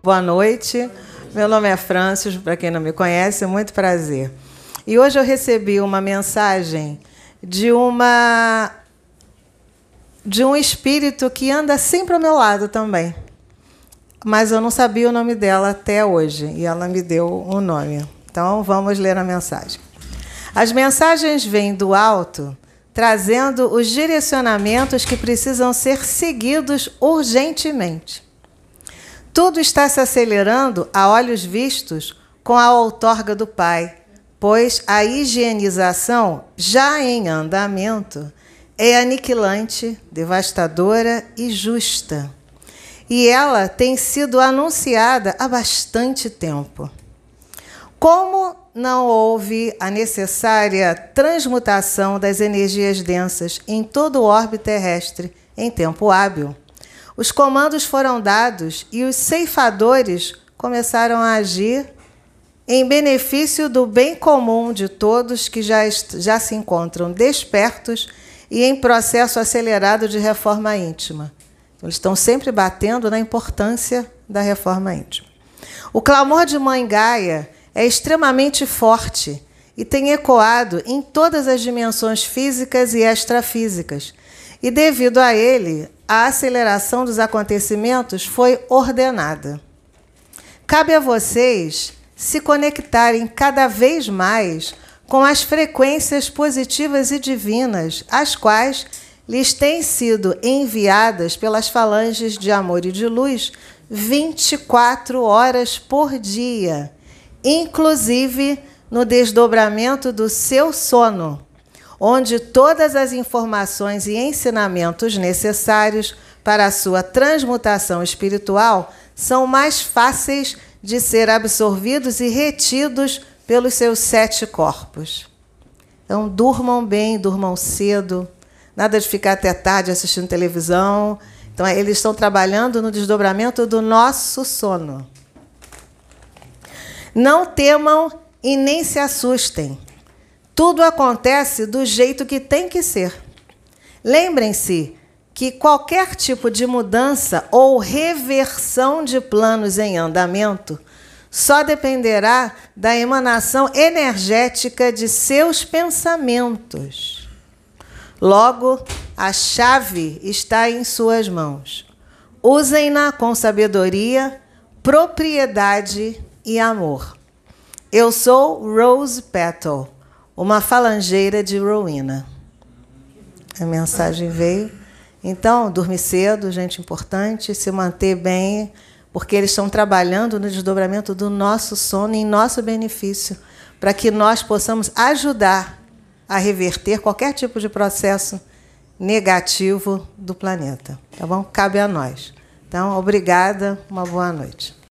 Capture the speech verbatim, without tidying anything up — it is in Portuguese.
Boa noite. Meu nome é Francis, para quem não me conhece, é muito prazer. E hoje eu recebi uma mensagem de uma de um espírito que anda sempre ao meu lado também. Mas eu não sabia o nome dela até hoje, e ela me deu o nome. Então, vamos ler a mensagem. As mensagens vêm do alto, trazendo os direcionamentos que precisam ser seguidos urgentemente. Tudo está se acelerando a olhos vistos com a outorga do Pai, pois a higienização, já em andamento, é aniquilante, devastadora e justa. E ela tem sido anunciada há bastante tempo. Como não houve a necessária transmutação das energias densas em todo o orbe terrestre em tempo hábil, os comandos foram dados e os ceifadores começaram a agir em benefício do bem comum de todos que já, já se encontram despertos e em processo acelerado de reforma íntima. Eles estão sempre batendo na importância da reforma íntima. O clamor de Mãe Gaia é extremamente forte e tem ecoado em todas as dimensões físicas e extrafísicas. E, devido a ele, a aceleração dos acontecimentos foi ordenada. Cabe a vocês se conectarem cada vez mais com as frequências positivas e divinas, as quais lhes têm sido enviadas pelas falanges de amor e de luz vinte e quatro horas por dia, inclusive no desdobramento do seu sono, onde todas as informações e ensinamentos necessários para a sua transmutação espiritual são mais fáceis de ser absorvidos e retidos pelos seus sete corpos. Então, durmam bem, durmam cedo, nada de ficar até tarde assistindo televisão. Então, eles estão trabalhando no desdobramento do nosso sono. Não temam e nem se assustem. Tudo acontece do jeito que tem que ser. Lembrem-se que qualquer tipo de mudança ou reversão de planos em andamento só dependerá da emanação energética de seus pensamentos. Logo, a chave está em suas mãos. Usem-na com sabedoria, propriedade e amor. Eu sou Rose Petal, uma falangeira de Rowena. A mensagem veio. Então, dormir cedo, gente importante, se manter bem, porque eles estão trabalhando no desdobramento do nosso sono em nosso benefício, para que nós possamos ajudar a reverter qualquer tipo de processo negativo do planeta. Tá bom? Cabe a nós. Então, obrigada, uma boa noite.